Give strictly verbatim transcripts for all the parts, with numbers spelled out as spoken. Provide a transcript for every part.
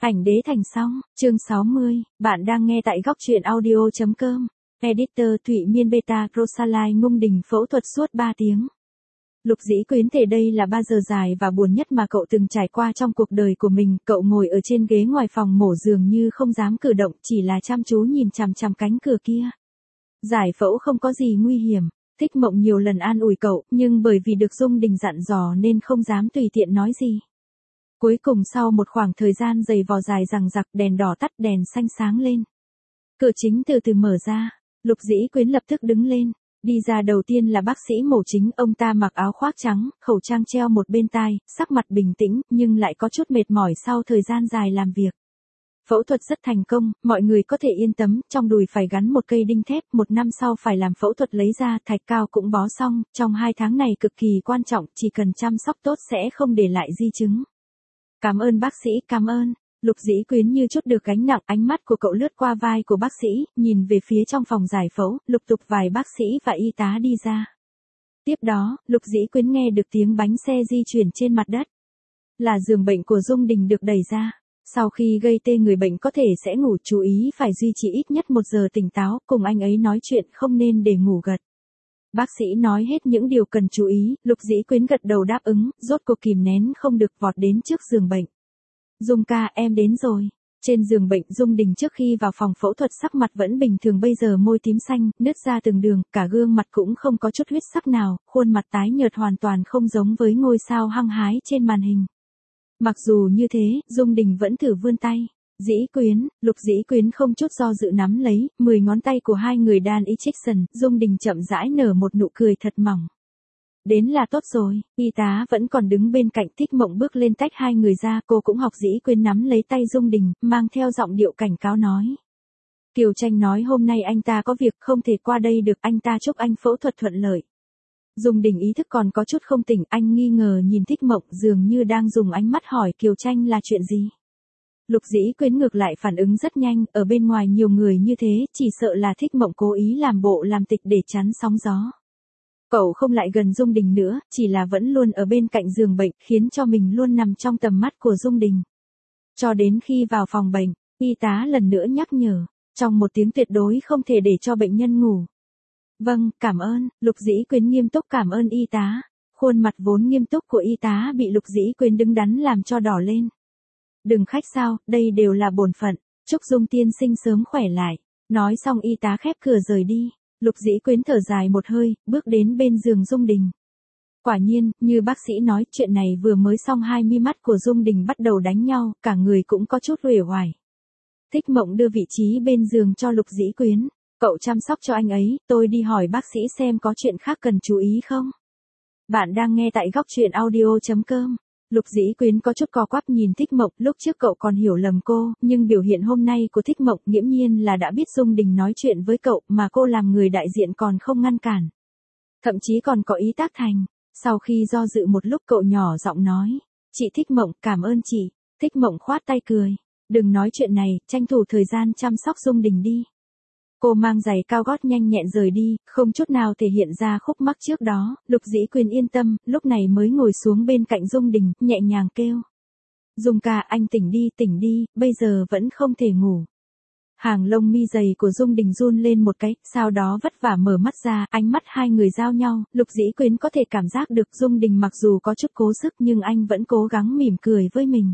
Ảnh đế thành xong, chương sáu mươi, bạn đang nghe tại góc truyện audio chấm com. Editor Thụy Miên Beta Rosalie Ngung Đình phẫu thuật suốt ba tiếng. Lục Dĩ Quyến thể đây là ba giờ dài và buồn nhất mà cậu từng trải qua trong cuộc đời của mình. Cậu ngồi ở trên ghế ngoài phòng mổ dường như không dám cử động, chỉ là chăm chú nhìn chằm chằm cánh cửa kia. Giải phẫu không có gì nguy hiểm. Thích Mộng nhiều lần an ủi cậu, nhưng bởi vì được Dung Đình dặn dò nên không dám tùy tiện nói gì. Cuối cùng sau một khoảng thời gian giày vò dài dằng dặc, đèn đỏ tắt, đèn xanh sáng lên. Cửa chính từ từ mở ra, Lục Dĩ Quyến lập tức đứng lên. Đi ra đầu tiên là bác sĩ mổ chính, ông ta mặc áo khoác trắng, khẩu trang treo một bên tai, sắc mặt bình tĩnh, nhưng lại có chút mệt mỏi sau thời gian dài làm việc. Phẫu thuật rất thành công, mọi người có thể yên tâm, trong đùi phải gắn một cây đinh thép, một năm sau phải làm phẫu thuật lấy ra, thạch cao cũng bó xong, trong hai tháng này cực kỳ quan trọng, chỉ cần chăm sóc tốt sẽ không để lại di chứng. Cảm ơn bác sĩ, cảm ơn. Lục Dĩ Quyến như chút được gánh nặng, ánh mắt của cậu lướt qua vai của bác sĩ, nhìn về phía trong phòng giải phẫu, lục tục vài bác sĩ và y tá đi ra. Tiếp đó, Lục Dĩ Quyến nghe được tiếng bánh xe di chuyển trên mặt đất. Là giường bệnh của Dung Đình được đẩy ra. Sau khi gây tê người bệnh có thể sẽ ngủ, chú ý phải duy trì ít nhất một giờ tỉnh táo, cùng anh ấy nói chuyện, không nên để ngủ gật. Bác sĩ nói hết những điều cần chú ý, Lục Dĩ Quyến gật đầu đáp ứng, rốt cuộc kìm nén không được vọt đến trước giường bệnh. Dung ca, em đến rồi. Trên giường bệnh, Dung Đình trước khi vào phòng phẫu thuật sắc mặt vẫn bình thường, bây giờ môi tím xanh, nứt ra từng đường, cả gương mặt cũng không có chút huyết sắc nào, khuôn mặt tái nhợt hoàn toàn không giống với ngôi sao hăng hái trên màn hình. Mặc dù như thế, Dung Đình vẫn thử vươn tay. Dĩ Quyến, Lục Dĩ Quyến không chút do dự nắm lấy, mười ngón tay của hai người đan injection, Dung Đình chậm rãi nở một nụ cười thật mỏng. Đến là tốt rồi, y tá vẫn còn đứng bên cạnh. Thích Mộng bước lên tách hai người ra, cô cũng học Dĩ Quyến nắm lấy tay Dung Đình, mang theo giọng điệu cảnh cáo nói. Kiều Tranh nói hôm nay anh ta có việc không thể qua đây được, anh ta chúc anh phẫu thuật thuận lợi. Dung Đình ý thức còn có chút không tỉnh, anh nghi ngờ nhìn Thích Mộng, dường như đang dùng ánh mắt hỏi Kiều Tranh là chuyện gì. Lục Dĩ Quyến ngược lại phản ứng rất nhanh, ở bên ngoài nhiều người như thế, chỉ sợ là Thích Mộng cố ý làm bộ làm tịch để chắn sóng gió. Cậu không lại gần Dung Đình nữa, chỉ là vẫn luôn ở bên cạnh giường bệnh, khiến cho mình luôn nằm trong tầm mắt của Dung Đình. Cho đến khi vào phòng bệnh, y tá lần nữa nhắc nhở, trong một tiếng tuyệt đối không thể để cho bệnh nhân ngủ. Vâng, cảm ơn. Lục Dĩ Quyến nghiêm túc cảm ơn y tá. Khuôn mặt vốn nghiêm túc của y tá bị Lục Dĩ Quyến đứng đắn làm cho đỏ lên. Đừng khách sao, đây đều là bổn phận. Chúc Dung tiên sinh sớm khỏe lại. Nói xong y tá khép cửa rời đi. Lục Dĩ Quyến thở dài một hơi, bước đến bên giường Dung Đình. Quả nhiên, như bác sĩ nói, chuyện này vừa mới xong, hai mi mắt của Dung Đình bắt đầu đánh nhau, cả người cũng có chút uể oải. Thích Mộng đưa vị trí bên giường cho Lục Dĩ Quyến. Cậu chăm sóc cho anh ấy, tôi đi hỏi bác sĩ xem có chuyện khác cần chú ý không. Bạn đang nghe tại góc truyện audio chấm com. Lục Dĩ Quyến có chút co quắp nhìn Thích Mộng, lúc trước cậu còn hiểu lầm cô, nhưng biểu hiện hôm nay của Thích Mộng nghiễm nhiên là đã biết Dung Đình nói chuyện với cậu, mà cô làm người đại diện còn không ngăn cản. Thậm chí còn có ý tác thành. Sau khi do dự một lúc cậu nhỏ giọng nói, chị Thích Mộng, cảm ơn chị. Thích Mộng khoát tay cười, đừng nói chuyện này, tranh thủ thời gian chăm sóc Dung Đình đi. Cô mang giày cao gót nhanh nhẹn rời đi, không chút nào thể hiện ra khúc mắc trước đó. Lục Dĩ Quyến yên tâm, lúc này mới ngồi xuống bên cạnh Dung Đình, nhẹ nhàng kêu. Dung ca, anh tỉnh đi, tỉnh đi, bây giờ vẫn không thể ngủ. Hàng lông mi dày của Dung Đình run lên một cái, sau đó vất vả mở mắt ra, ánh mắt hai người giao nhau. Lục Dĩ Quyến có thể cảm giác được Dung Đình mặc dù có chút cố sức nhưng anh vẫn cố gắng mỉm cười với mình.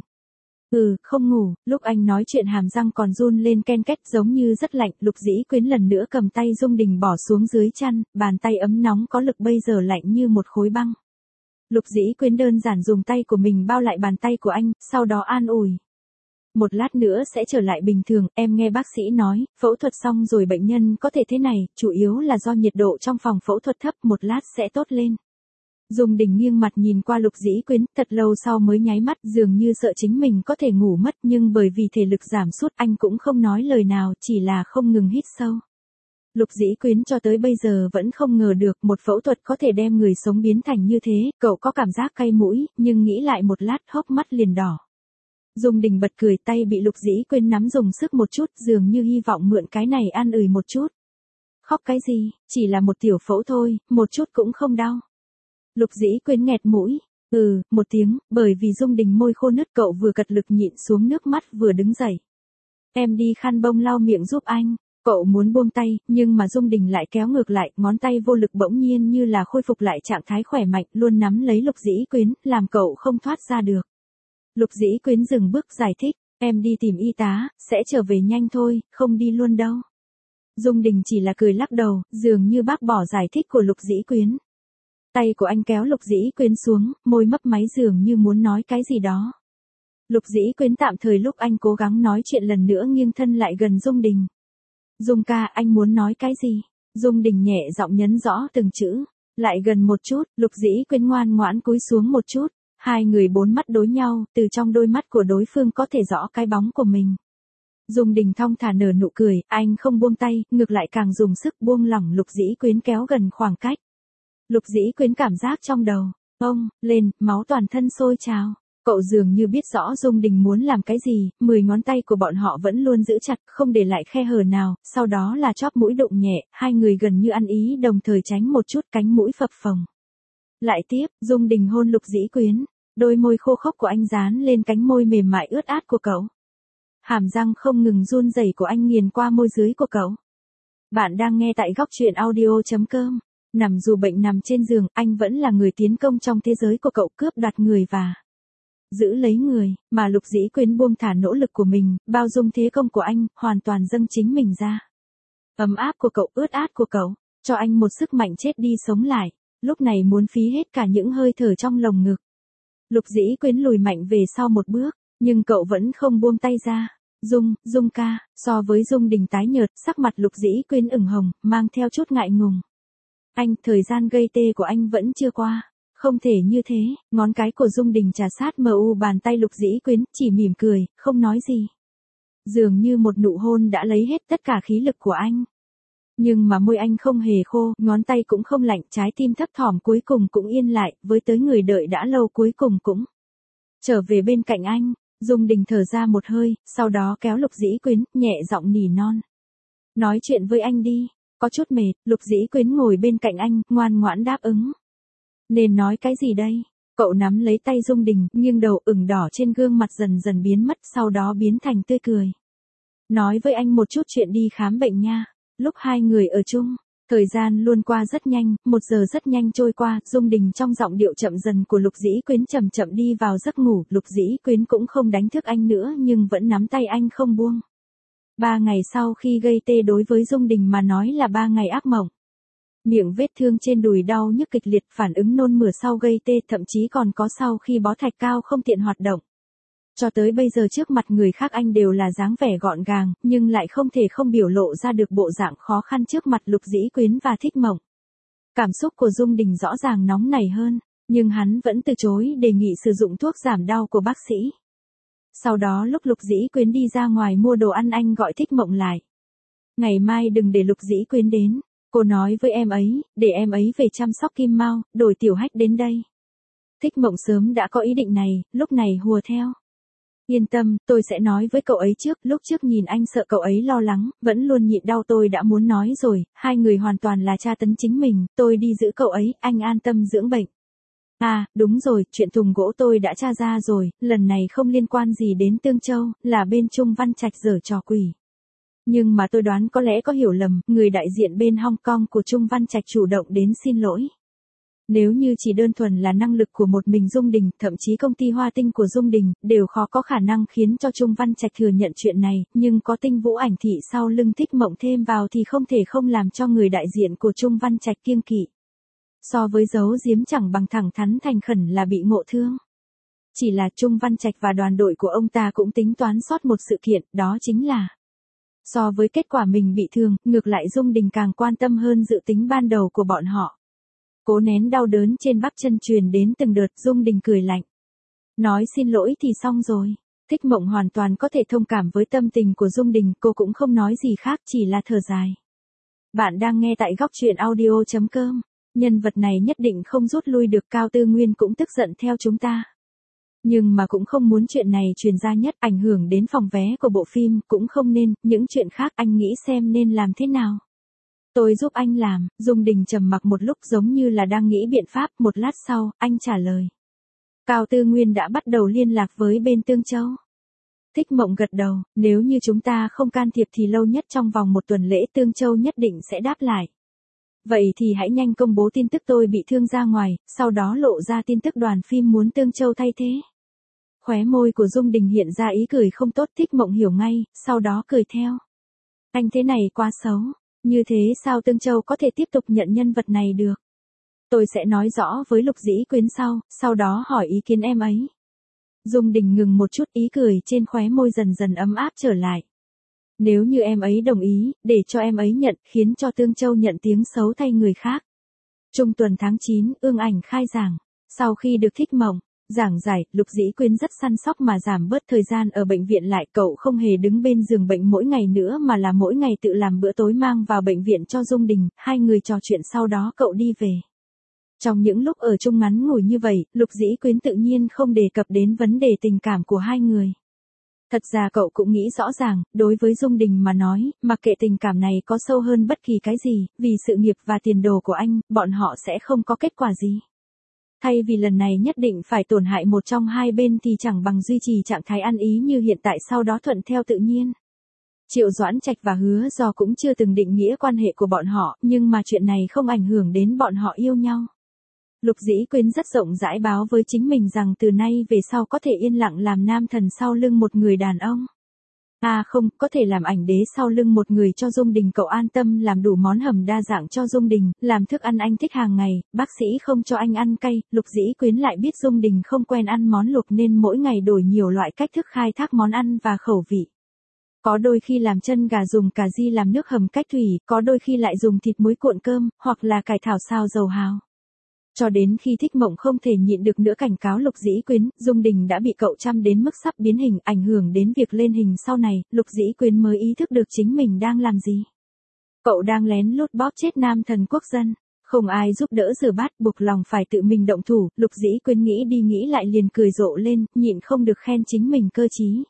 Ừ, không ngủ. Lúc anh nói chuyện hàm răng còn run lên ken két giống như rất lạnh. Lục Dĩ Quyến lần nữa cầm tay Dung Đình bỏ xuống dưới chăn, bàn tay ấm nóng có lực bây giờ lạnh như một khối băng. Lục Dĩ Quyến đơn giản dùng tay của mình bao lại bàn tay của anh, sau đó an ủi. Một lát nữa sẽ trở lại bình thường, em nghe bác sĩ nói, phẫu thuật xong rồi bệnh nhân có thể thế này, chủ yếu là do nhiệt độ trong phòng phẫu thuật thấp, một lát sẽ tốt lên. Dung Đình nghiêng mặt nhìn qua Lục Dĩ Quyến, thật lâu sau mới nháy mắt, dường như sợ chính mình có thể ngủ mất, nhưng bởi vì thể lực giảm sút anh cũng không nói lời nào, chỉ là không ngừng hít sâu. Lục Dĩ Quyến cho tới bây giờ vẫn không ngờ được một phẫu thuật có thể đem người sống biến thành như thế, cậu có cảm giác cay mũi, nhưng nghĩ lại một lát hốc mắt liền đỏ. Dung Đình bật cười, tay bị Lục Dĩ Quyến nắm dùng sức một chút, dường như hy vọng mượn cái này an ủi một chút. Khóc cái gì, chỉ là một tiểu phẫu thôi, một chút cũng không đau. Lục Dĩ Quyến nghẹt mũi, Ừ, một tiếng, bởi vì Dung Đình môi khô nứt cậu vừa cật lực nhịn xuống nước mắt vừa đứng dậy. Em đi khăn bông lau miệng giúp anh. Cậu muốn buông tay, nhưng mà Dung Đình lại kéo ngược lại, ngón tay vô lực bỗng nhiên như là khôi phục lại trạng thái khỏe mạnh, luôn nắm lấy Lục Dĩ Quyến, làm cậu không thoát ra được. Lục Dĩ Quyến dừng bước giải thích, em đi tìm y tá, sẽ trở về nhanh thôi, không đi luôn đâu. Dung Đình chỉ là cười lắc đầu, dường như bác bỏ giải thích của Lục Dĩ Quyến. Tay của anh kéo Lục Dĩ Quyến xuống, môi mấp máy dường như muốn nói cái gì đó. Lục Dĩ Quyến tạm thời lúc anh cố gắng nói chuyện lần nữa nghiêng thân lại gần Dung Đình. Dung ca, anh muốn nói cái gì? Dung Đình nhẹ giọng nhấn rõ từng chữ. Lại gần một chút, Lục Dĩ Quyến ngoan ngoãn cúi xuống một chút. Hai người bốn mắt đối nhau, từ trong đôi mắt của đối phương có thể rõ cái bóng của mình. Dung Đình thong thả nở nụ cười, anh không buông tay, ngược lại càng dùng sức buông lỏng Lục Dĩ Quyến kéo gần khoảng cách. Lục Dĩ Quyến cảm giác trong đầu, ông, lên, máu toàn thân sôi trào. Cậu dường như biết rõ Dung Đình muốn làm cái gì, mười ngón tay của bọn họ vẫn luôn giữ chặt, không để lại khe hở nào, sau đó là chóp mũi đụng nhẹ, hai người gần như ăn ý đồng thời tránh một chút cánh mũi phập phồng. Lại tiếp, Dung Đình hôn Lục Dĩ Quyến, đôi môi khô khốc của anh dán lên cánh môi mềm mại ướt át của cậu. Hàm răng không ngừng run rẩy của anh nghiền qua môi dưới của cậu. Bạn đang nghe tại góc truyện audio chấm com. Nằm dù bệnh nằm trên giường, anh vẫn là người tiến công trong thế giới của cậu, cướp đoạt người và giữ lấy người, mà Lục Dĩ Quyến buông thả nỗ lực của mình, bao dung thế công của anh, hoàn toàn dâng chính mình ra. Ấm áp của cậu, ướt át của cậu, cho anh một sức mạnh chết đi sống lại, lúc này muốn phí hết cả những hơi thở trong lồng ngực. Lục Dĩ Quyến lùi mạnh về sau một bước, nhưng cậu vẫn không buông tay ra. Dung, Dung ca, so với Dung Đình tái nhợt, sắc mặt Lục Dĩ Quyến ửng hồng, mang theo chút ngại ngùng. Anh, thời gian gây tê của anh vẫn chưa qua. Không thể như thế, ngón cái của Dung Đình trà sát mờ u bàn tay Lục Dĩ Quyến, chỉ mỉm cười, không nói gì. Dường như một nụ hôn đã lấy hết tất cả khí lực của anh. Nhưng mà môi anh không hề khô, ngón tay cũng không lạnh, trái tim thấp thỏm cuối cùng cũng yên lại, với tới người đợi đã lâu cuối cùng cũng trở về bên cạnh anh. Dung Đình thở ra một hơi, sau đó kéo Lục Dĩ Quyến, nhẹ giọng nỉ non. Nói chuyện với anh đi, có chút mệt. Lục Dĩ Quyến ngồi bên cạnh anh, ngoan ngoãn đáp ứng. Nên nói cái gì đây? Cậu nắm lấy tay Dung Đình, nghiêng đầu, ửng đỏ trên gương mặt dần dần biến mất, sau đó biến thành tươi cười. Nói với anh một chút chuyện đi khám bệnh nha. Lúc hai người ở chung, thời gian luôn qua rất nhanh, một giờ rất nhanh trôi qua, Dung Đình trong giọng điệu chậm dần của Lục Dĩ Quyến chậm chậm đi vào giấc ngủ, Lục Dĩ Quyến cũng không đánh thức anh nữa nhưng vẫn nắm tay anh không buông. Ba ngày sau khi gây tê đối với Dung Đình mà nói là ba ngày ác mộng. Miệng vết thương trên đùi đau nhức kịch liệt, phản ứng nôn mửa sau gây tê, thậm chí còn có sau khi bó thạch cao không tiện hoạt động. Cho tới bây giờ trước mặt người khác anh đều là dáng vẻ gọn gàng, nhưng lại không thể không biểu lộ ra được bộ dạng khó khăn trước mặt Lục Dĩ Quyến và Thích Mộng. Cảm xúc của Dung Đình rõ ràng nóng nảy hơn, nhưng hắn vẫn từ chối đề nghị sử dụng thuốc giảm đau của bác sĩ. Sau đó lúc Lục Dĩ Quyến đi ra ngoài mua đồ ăn anh gọi Thích Mộng lại. Ngày mai đừng để Lục Dĩ Quyến đến. Cô nói với em ấy, để em ấy về chăm sóc Kim Mao, đổi Tiểu Hách đến đây. Thích Mộng sớm đã có ý định này, lúc này hùa theo. Yên tâm, tôi sẽ nói với cậu ấy trước, lúc trước nhìn anh sợ cậu ấy lo lắng, vẫn luôn nhịn đau tôi đã muốn nói rồi, hai người hoàn toàn là tra tấn chính mình, tôi đi giữ cậu ấy, anh an tâm dưỡng bệnh. À, đúng rồi, chuyện thùng gỗ tôi đã tra ra rồi, lần này không liên quan gì đến Tương Châu, là bên Trung Văn Trạch giở trò quỷ. Nhưng mà tôi đoán có lẽ có hiểu lầm, người đại diện bên Hong Kong của Trung Văn Trạch chủ động đến xin lỗi. Nếu như chỉ đơn thuần là năng lực của một mình Dung Đình, thậm chí công ty Hoa Tinh của Dung Đình, đều khó có khả năng khiến cho Trung Văn Trạch thừa nhận chuyện này, nhưng có Tinh Vũ Ảnh Thị sau lưng Thích Mộng thêm vào thì không thể không làm cho người đại diện của Trung Văn Trạch kiêng kỵ. So với giấu giếm chẳng bằng thẳng thắn thành khẩn là bị ngộ thương. Chỉ là Trung Văn Trạch và đoàn đội của ông ta cũng tính toán sót một sự kiện, đó chính là so với kết quả mình bị thương, ngược lại Dung Đình càng quan tâm hơn dự tính ban đầu của bọn họ. Cố nén đau đớn trên bắp chân truyền đến từng đợt, Dung Đình cười lạnh. Nói xin lỗi thì xong rồi. Thích Mộng hoàn toàn có thể thông cảm với tâm tình của Dung Đình, cô cũng không nói gì khác, chỉ là thở dài. Bạn đang nghe tại góc truyện audio chấm com. Nhân vật này nhất định không rút lui được, Cao Tư Nguyên cũng tức giận theo chúng ta. Nhưng mà cũng không muốn chuyện này truyền ra nhất, ảnh hưởng đến phòng vé của bộ phim, cũng không nên, những chuyện khác anh nghĩ xem nên làm thế nào. Tôi giúp anh làm. Dung Đình trầm mặc một lúc giống như là đang nghĩ biện pháp, một lát sau, anh trả lời. Cao Tư Nguyên đã bắt đầu liên lạc với bên Tương Châu. Thích Mộng gật đầu, nếu như chúng ta không can thiệp thì lâu nhất trong vòng một tuần lễ Tương Châu nhất định sẽ đáp lại. Vậy thì hãy nhanh công bố tin tức tôi bị thương ra ngoài, sau đó lộ ra tin tức đoàn phim muốn Tương Châu thay thế. Khóe môi của Dung Đình hiện ra ý cười không tốt. Thích Mộng hiểu ngay, sau đó cười theo. Anh thế này quá xấu, như thế sao Tương Châu có thể tiếp tục nhận nhân vật này được? Tôi sẽ nói rõ với Lục Dĩ Quyến sau, sau đó hỏi ý kiến em ấy. Dung Đình ngừng một chút, ý cười trên khóe môi dần dần ấm áp trở lại. Nếu như em ấy đồng ý, để cho em ấy nhận, khiến cho Tương Châu nhận tiếng xấu thay người khác. Trung tuần tháng chín, Ương Ảnh khai giảng. Sau khi được Thích Mộng giảng giải, Lục Dĩ Quyến rất săn sóc mà giảm bớt thời gian ở bệnh viện lại. Cậu không hề đứng bên giường bệnh mỗi ngày nữa mà là mỗi ngày tự làm bữa tối mang vào bệnh viện cho Dung Đình. Hai người trò chuyện sau đó cậu đi về. Trong những lúc ở chung ngắn ngủi như vậy, Lục Dĩ Quyến tự nhiên không đề cập đến vấn đề tình cảm của hai người. Thật ra cậu cũng nghĩ rõ ràng, đối với Dung Đình mà nói, mặc kệ tình cảm này có sâu hơn bất kỳ cái gì, vì sự nghiệp và tiền đồ của anh, bọn họ sẽ không có kết quả gì. Thay vì lần này nhất định phải tổn hại một trong hai bên thì chẳng bằng duy trì trạng thái ăn ý như hiện tại, sau đó thuận theo tự nhiên. Triệu Doãn Trạch và Hứa Do cũng chưa từng định nghĩa quan hệ của bọn họ, nhưng mà chuyện này không ảnh hưởng đến bọn họ yêu nhau. Lục Dĩ Quyến rất rộng rãi báo với chính mình rằng từ nay về sau có thể yên lặng làm nam thần sau lưng một người đàn ông. À không, có thể làm ảnh đế sau lưng một người cho Dung Đình. Cậu an tâm làm đủ món hầm đa dạng cho Dung Đình, làm thức ăn anh thích hàng ngày, bác sĩ không cho anh ăn cay. Lục Dĩ Quyến lại biết Dung Đình không quen ăn món luộc nên mỗi ngày đổi nhiều loại cách thức khai thác món ăn và khẩu vị. Có đôi khi làm chân gà dùng cà ri làm nước hầm cách thủy, có đôi khi lại dùng thịt muối cuộn cơm, hoặc là cải thảo xào dầu hào. Cho đến khi Thích Mộng không thể nhịn được nữa cảnh cáo Lục Dĩ Quyến, Dung Đình đã bị cậu chăm đến mức sắp biến hình, ảnh hưởng đến việc lên hình sau này, Lục Dĩ Quyến mới ý thức được chính mình đang làm gì. Cậu đang lén lút bóp chết nam thần quốc dân, không ai giúp đỡ rửa bát, buộc lòng phải tự mình động thủ. Lục Dĩ Quyến nghĩ đi nghĩ lại liền cười rộ lên, nhịn không được khen chính mình cơ trí.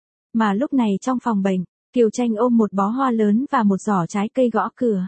Mà lúc này trong phòng bệnh, Kiều Tranh ôm một bó hoa lớn và một giỏ trái cây gõ cửa.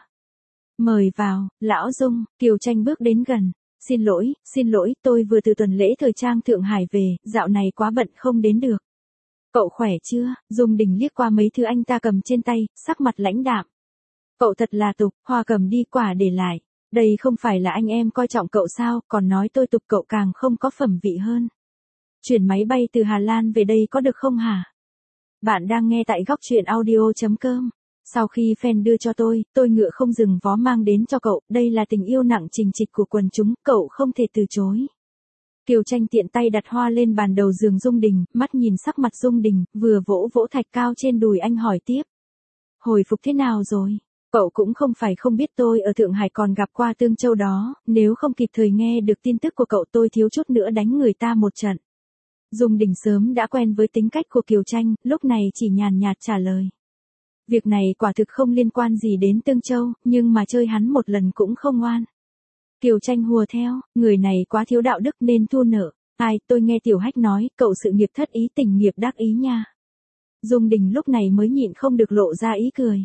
Mời vào, lão Dung. Kiều Tranh bước đến gần. Xin lỗi, xin lỗi, tôi vừa từ tuần lễ thời trang Thượng Hải về, dạo này quá bận không đến được. Cậu khỏe chưa? Dung Đình liếc qua mấy thứ anh ta cầm trên tay, sắc mặt lãnh đạm. Cậu thật là tục, hoa cầm đi quả để lại. Đây không phải là anh em coi trọng cậu sao, còn nói tôi tục, cậu càng không có phẩm vị hơn. Chuyển máy bay từ Hà Lan về đây có được không hả? Bạn đang nghe tại góc truyện audio chấm com. Sau khi fan đưa cho tôi, tôi ngựa không dừng vó mang đến cho cậu, đây là tình yêu nặng trình trịch của quần chúng, cậu không thể từ chối. Kiều Tranh tiện tay đặt hoa lên bàn đầu giường Dung Đình, mắt nhìn sắc mặt Dung Đình, vừa vỗ vỗ thạch cao trên đùi anh hỏi tiếp. Hồi phục thế nào rồi? Cậu cũng không phải không biết tôi ở Thượng Hải còn gặp qua Tương Châu đó, nếu không kịp thời nghe được tin tức của cậu tôi thiếu chút nữa đánh người ta một trận. Dung Đình sớm đã quen với tính cách của Kiều Tranh, lúc này chỉ nhàn nhạt trả lời. Việc này quả thực không liên quan gì đến Tương Châu, nhưng mà chơi hắn một lần cũng không ngoan. Kiều Tranh hùa theo, người này quá thiếu đạo đức nên thua nợ. Ai, tôi nghe Tiểu Hách nói, cậu sự nghiệp thất ý tình nghiệp đắc ý nha. Dung Đình lúc này mới nhịn không được lộ ra ý cười.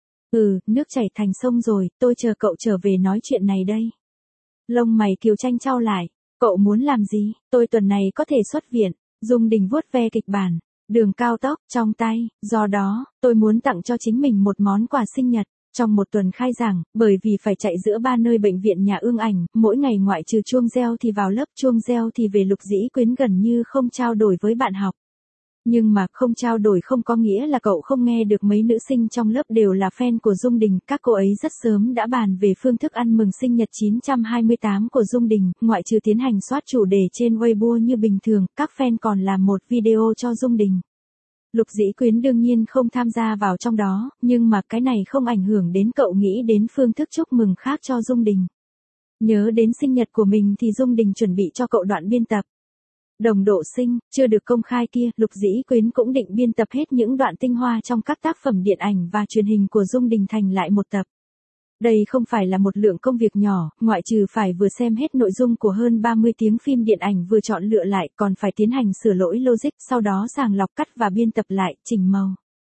Ừ, nước chảy thành sông rồi, tôi chờ cậu trở về nói chuyện này đây. Lông mày Kiều Tranh chau lại, cậu muốn làm gì, tôi tuần này có thể xuất viện. Dung Đình vuốt ve kịch bản. Đường cao tốc, trong tay, do đó, tôi muốn tặng cho chính mình một món quà sinh nhật, trong một tuần khai giảng, bởi vì phải chạy giữa ba nơi bệnh viện nhà Ương Ảnh, mỗi ngày ngoại trừ chuông reo thì vào lớp, chuông reo thì về. Lục Dĩ Quyến gần như không trao đổi với bạn học. Nhưng mà không trao đổi không có nghĩa là cậu không nghe được mấy nữ sinh trong lớp đều là fan của Dung Đình, các cô ấy rất sớm đã bàn về phương thức ăn mừng sinh nhật chín trăm hai mươi tám của Dung Đình, ngoại trừ tiến hành soát chủ đề trên Weibo như bình thường, các fan còn làm một video cho Dung Đình. Lục Dĩ Quyến đương nhiên không tham gia vào trong đó, nhưng mà cái này không ảnh hưởng đến cậu nghĩ đến phương thức chúc mừng khác cho Dung Đình. Nhớ đến sinh nhật của mình thì Dung Đình chuẩn bị cho cậu đoạn biên tập. Đồng độ sinh, chưa được công khai kia, Lục Dĩ Quyến cũng định biên tập hết những đoạn tinh hoa trong các tác phẩm điện ảnh và truyền hình của Dung Đình thành lại một tập. Đây không phải là một lượng công việc nhỏ, ngoại trừ phải vừa xem hết nội dung của hơn ba mươi tiếng phim điện ảnh vừa chọn lựa lại, còn phải tiến hành sửa lỗi logic, sau đó sàng lọc cắt và biên tập lại, chỉnh màu.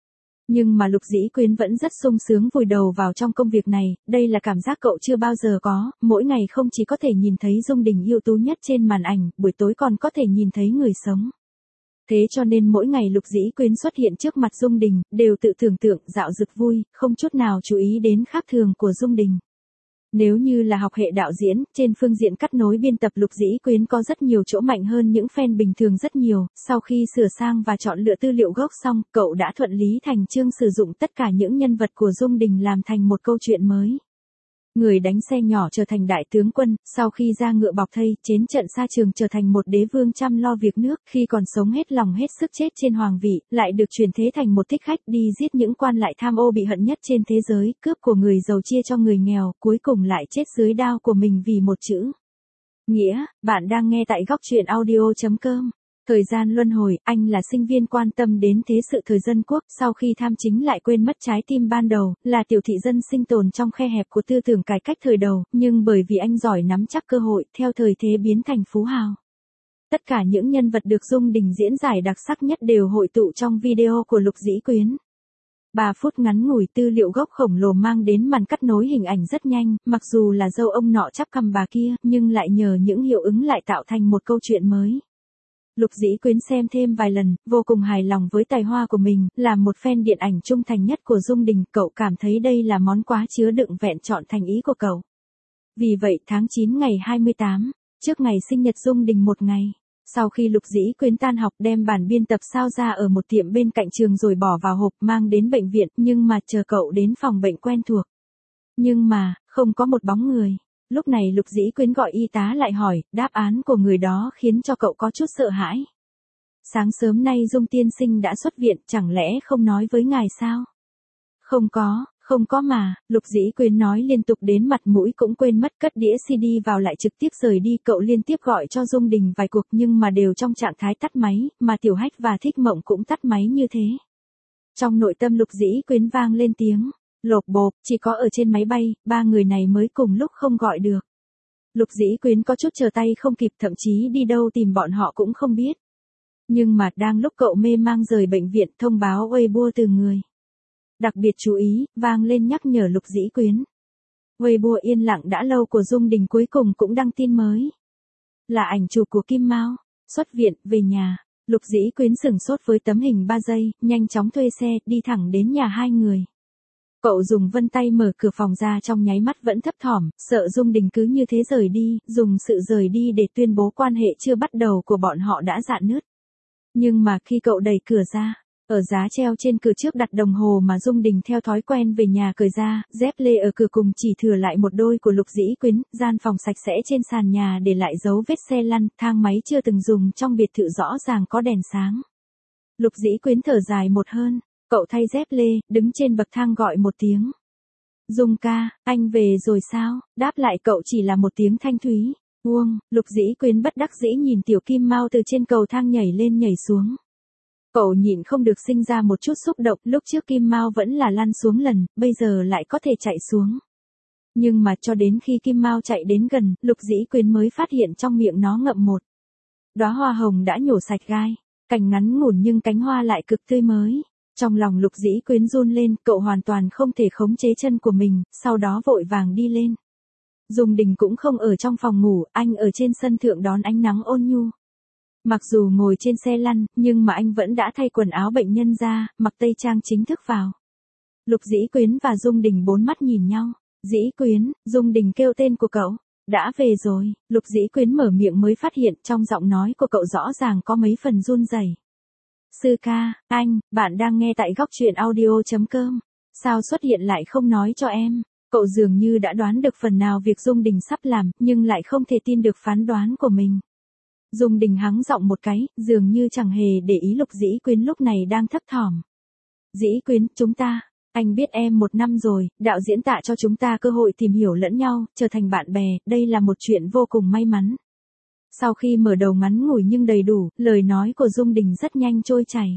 Nhưng mà Lục Dĩ Quyến vẫn rất sung sướng vùi đầu vào trong công việc này, đây là cảm giác cậu chưa bao giờ có, mỗi ngày không chỉ có thể nhìn thấy Dung Đình ưu tú nhất trên màn ảnh, buổi tối còn có thể nhìn thấy người sống. Thế cho nên mỗi ngày Lục Dĩ Quyến xuất hiện trước mặt Dung Đình, đều tự tưởng tượng dạo dực vui, không chút nào chú ý đến khác thường của Dung Đình. Nếu như là học hệ đạo diễn, trên phương diện cắt nối biên tập Lục Dĩ Quyến có rất nhiều chỗ mạnh hơn những fan bình thường rất nhiều, sau khi sửa sang và chọn lựa tư liệu gốc xong, cậu đã thuận lý thành chương sử dụng tất cả những nhân vật của Dung Đình làm thành một câu chuyện mới. Người đánh xe nhỏ trở thành đại tướng quân, sau khi ra ngựa bọc thây, chiến trận xa trường trở thành một đế vương chăm lo việc nước, khi còn sống hết lòng hết sức chết trên hoàng vị, lại được chuyển thế thành một thích khách đi giết những quan lại tham ô bị hận nhất trên thế giới, cướp của người giàu chia cho người nghèo, cuối cùng lại chết dưới đao của mình vì một chữ nghĩa. Bạn đang nghe tại góc truyện audio chấm com. Thời gian luân hồi, anh là sinh viên quan tâm đến thế sự thời dân quốc, sau khi tham chính lại quên mất trái tim ban đầu, là tiểu thị dân sinh tồn trong khe hẹp của tư tưởng cải cách thời đầu, nhưng bởi vì anh giỏi nắm chắc cơ hội, theo thời thế biến thành phú hào. Tất cả những nhân vật được Dung Đình diễn giải đặc sắc nhất đều hội tụ trong video của Lục Dĩ Quyến. ba phút ngắn ngủi tư liệu gốc khổng lồ mang đến màn cắt nối hình ảnh rất nhanh, mặc dù là dâu ông nọ chắp cằm bà kia, nhưng lại nhờ những hiệu ứng lại tạo thành một câu chuyện mới. Lục Dĩ Quyến xem thêm vài lần, vô cùng hài lòng với tài hoa của mình, là một fan điện ảnh trung thành nhất của Dung Đình, cậu cảm thấy đây là món quà chứa đựng vẹn trọn thành ý của cậu. Vì vậy tháng chín ngày hai mươi tám, trước ngày sinh nhật Dung Đình một ngày, sau khi Lục Dĩ Quyến tan học đem bản biên tập sao ra ở một tiệm bên cạnh trường rồi bỏ vào hộp mang đến bệnh viện, nhưng mà chờ cậu đến phòng bệnh quen thuộc. Nhưng mà, không có một bóng người. Lúc này Lục Dĩ Quyến gọi y tá lại hỏi, đáp án của người đó khiến cho cậu có chút sợ hãi. Sáng sớm nay Dung tiên sinh đã xuất viện, chẳng lẽ không nói với ngài sao? Không có, không có mà, Lục Dĩ Quyến nói liên tục đến mặt mũi cũng quên mất, cất đĩa xê đê vào lại trực tiếp rời đi. Cậu liên tiếp gọi cho Dung Đình vài cuộc nhưng mà đều trong trạng thái tắt máy, mà Tiểu Hách và Thích Mộng cũng tắt máy như thế. Trong nội tâm Lục Dĩ Quyến vang lên tiếng lộp bộp, chỉ có ở trên máy bay, ba người này mới cùng lúc không gọi được. Lục Dĩ Quyến có chút chờ tay không kịp, thậm chí đi đâu tìm bọn họ cũng không biết. Nhưng mà đang lúc cậu mê mang rời bệnh viện, thông báo Weibo từ người đặc biệt chú ý, vang lên nhắc nhở Lục Dĩ Quyến. Weibo yên lặng đã lâu của Dung Đình cuối cùng cũng đăng tin mới. Là ảnh chụp của Kim Mao, xuất viện, về nhà. Lục Dĩ Quyến sửng sốt với tấm hình ba giây, nhanh chóng thuê xe, đi thẳng đến nhà hai người. Cậu dùng vân tay mở cửa phòng ra, trong nháy mắt vẫn thấp thỏm, sợ Dung Đình cứ như thế rời đi, dùng sự rời đi để tuyên bố quan hệ chưa bắt đầu của bọn họ đã rạn nứt. Nhưng mà khi cậu đẩy cửa ra, ở giá treo trên cửa trước đặt đồng hồ mà Dung Đình theo thói quen về nhà cởi ra, dép lê ở cửa cùng chỉ thừa lại một đôi của Lục Dĩ Quyến, gian phòng sạch sẽ trên sàn nhà để lại dấu vết xe lăn, thang máy chưa từng dùng trong biệt thự rõ ràng có đèn sáng. Lục Dĩ Quyến thở dài một hơn. Cậu thay dép lê, đứng trên bậc thang gọi một tiếng. Dung ca, anh về rồi sao? Đáp lại cậu chỉ là một tiếng thanh thúy. Uông, Lục Dĩ Quyến bất đắc dĩ nhìn Tiểu Kim Mao từ trên cầu thang nhảy lên nhảy xuống. Cậu nhịn không được sinh ra một chút xúc động, lúc trước Kim Mao vẫn là lăn xuống lần, bây giờ lại có thể chạy xuống. Nhưng mà cho đến khi Kim Mao chạy đến gần, Lục Dĩ Quyến mới phát hiện trong miệng nó ngậm một đóa hoa hồng đã nhổ sạch gai, cành ngắn ngủn nhưng cánh hoa lại cực tươi mới. Trong lòng Lục Dĩ Quyến run lên, cậu hoàn toàn không thể khống chế chân của mình, sau đó vội vàng đi lên. Dung Đình cũng không ở trong phòng ngủ, anh ở trên sân thượng đón ánh nắng ôn nhu. Mặc dù ngồi trên xe lăn, nhưng mà anh vẫn đã thay quần áo bệnh nhân ra, mặc tây trang chính thức vào. Lục Dĩ Quyến và Dung Đình bốn mắt nhìn nhau. Dĩ Quyến, Dung Đình kêu tên của cậu. Đã về rồi, Lục Dĩ Quyến mở miệng mới phát hiện trong giọng nói của cậu rõ ràng có mấy phần run rẩy. Sư ca, anh, bạn đang nghe tại góc truyện audio chấm com. Sao xuất hiện lại không nói cho em? Cậu dường như đã đoán được phần nào việc Dung Đình sắp làm, nhưng lại không thể tin được phán đoán của mình. Dung Đình hắng giọng một cái, dường như chẳng hề để ý Lục Dĩ Quyến lúc này đang thấp thỏm. Dĩ Quyến, chúng ta, anh biết em một năm rồi, đạo diễn Tạ cho chúng ta cơ hội tìm hiểu lẫn nhau, trở thành bạn bè, đây là một chuyện vô cùng may mắn. Sau khi mở đầu ngắn ngủi nhưng đầy đủ, lời nói của Dung Đình rất nhanh trôi chảy.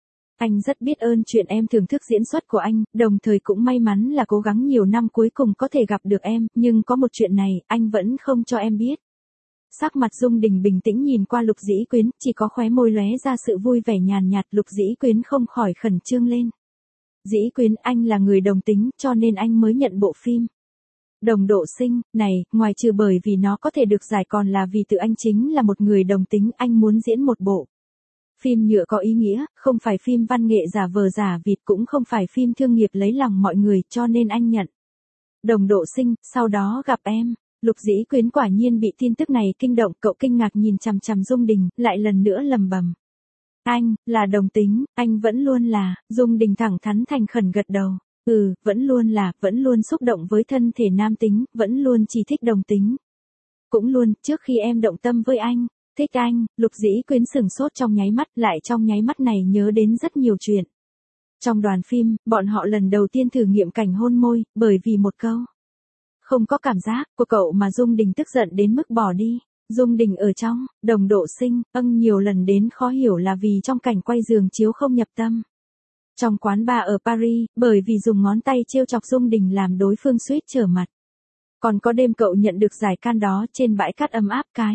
Anh rất biết ơn chuyện em thưởng thức diễn xuất của anh, đồng thời cũng may mắn là cố gắng nhiều năm cuối cùng có thể gặp được em, nhưng có một chuyện này, anh vẫn không cho em biết. Sắc mặt Dung Đình bình tĩnh nhìn qua Lục Dĩ Quyến, chỉ có khóe môi lóe ra sự vui vẻ nhàn nhạt. Lục Dĩ Quyến không khỏi khẩn trương lên. Dĩ Quyến, anh là người đồng tính, cho nên anh mới nhận bộ phim. Đồng Độ Sinh, này, ngoài trừ bởi vì nó có thể được giải còn là vì tự anh chính là một người đồng tính, anh muốn diễn một bộ phim nhựa có ý nghĩa, không phải phim văn nghệ giả vờ giả vịt, cũng không phải phim thương nghiệp lấy lòng mọi người, cho nên anh nhận. Đồng Độ Sinh, sau đó gặp em. Lục Dĩ Quyến quả nhiên bị tin tức này kinh động, cậu kinh ngạc nhìn chằm chằm Dung Đình, lại lần nữa lầm bầm. Anh, là đồng tính, anh vẫn luôn là, Dung Đình thẳng thắn thành khẩn gật đầu. Ừ, vẫn luôn là, vẫn luôn xúc động với thân thể nam tính, vẫn luôn chỉ thích đồng tính. Cũng luôn, trước khi em động tâm với anh, thích anh, Lục Dĩ Quyến sửng sốt trong nháy mắt, lại trong nháy mắt này nhớ đến rất nhiều chuyện. Trong đoàn phim, bọn họ lần đầu tiên thử nghiệm cảnh hôn môi, bởi vì một câu không có cảm giác của cậu mà Dung Đình tức giận đến mức bỏ đi. Dung Đình ở trong, Đồng Độ Sinh, âng nhiều lần đến khó hiểu là vì trong cảnh quay giường chiếu không nhập tâm. Trong quán bar ở Paris, bởi vì dùng ngón tay trêu chọc Dung Đình làm đối phương suýt trở mặt. Còn có đêm cậu nhận được giải can đó trên bãi cát ấm áp cái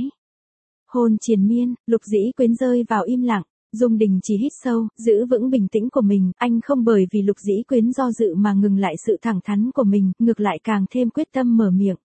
hôn triền miên, Lục Dĩ Quyến rơi vào im lặng. Dung Đình chỉ hít sâu, giữ vững bình tĩnh của mình, anh không bởi vì Lục Dĩ Quyến do dự mà ngừng lại sự thẳng thắn của mình, ngược lại càng thêm quyết tâm mở miệng.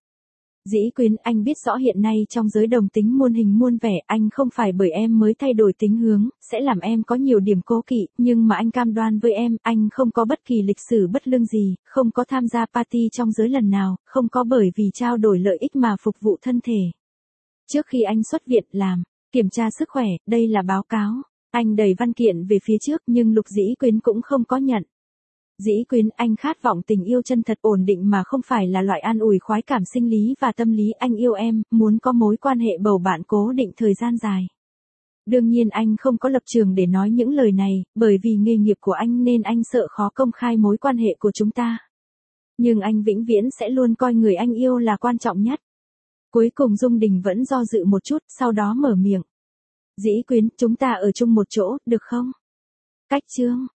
Dĩ Quyến, anh biết rõ hiện nay trong giới đồng tính muôn hình muôn vẻ, anh không phải bởi em mới thay đổi tính hướng, sẽ làm em có nhiều điểm cố kỵ, nhưng mà anh cam đoan với em, anh không có bất kỳ lịch sử bất lương gì, không có tham gia party trong giới lần nào, không có bởi vì trao đổi lợi ích mà phục vụ thân thể. Trước khi anh xuất viện làm kiểm tra sức khỏe, đây là báo cáo. Anh đẩy văn kiện về phía trước nhưng Lục Dĩ Quyến cũng không có nhận. Dĩ Quyến, anh khát vọng tình yêu chân thật ổn định mà không phải là loại an ủi khoái cảm sinh lý và tâm lý. Anh yêu em, muốn có mối quan hệ bầu bạn cố định thời gian dài. Đương nhiên anh không có lập trường để nói những lời này, bởi vì nghề nghiệp của anh nên anh sợ khó công khai mối quan hệ của chúng ta. Nhưng anh vĩnh viễn sẽ luôn coi người anh yêu là quan trọng nhất. Cuối cùng Dung Đình vẫn do dự một chút, sau đó mở miệng. Dĩ Quyến, chúng ta ở chung một chỗ, được không? Cách chương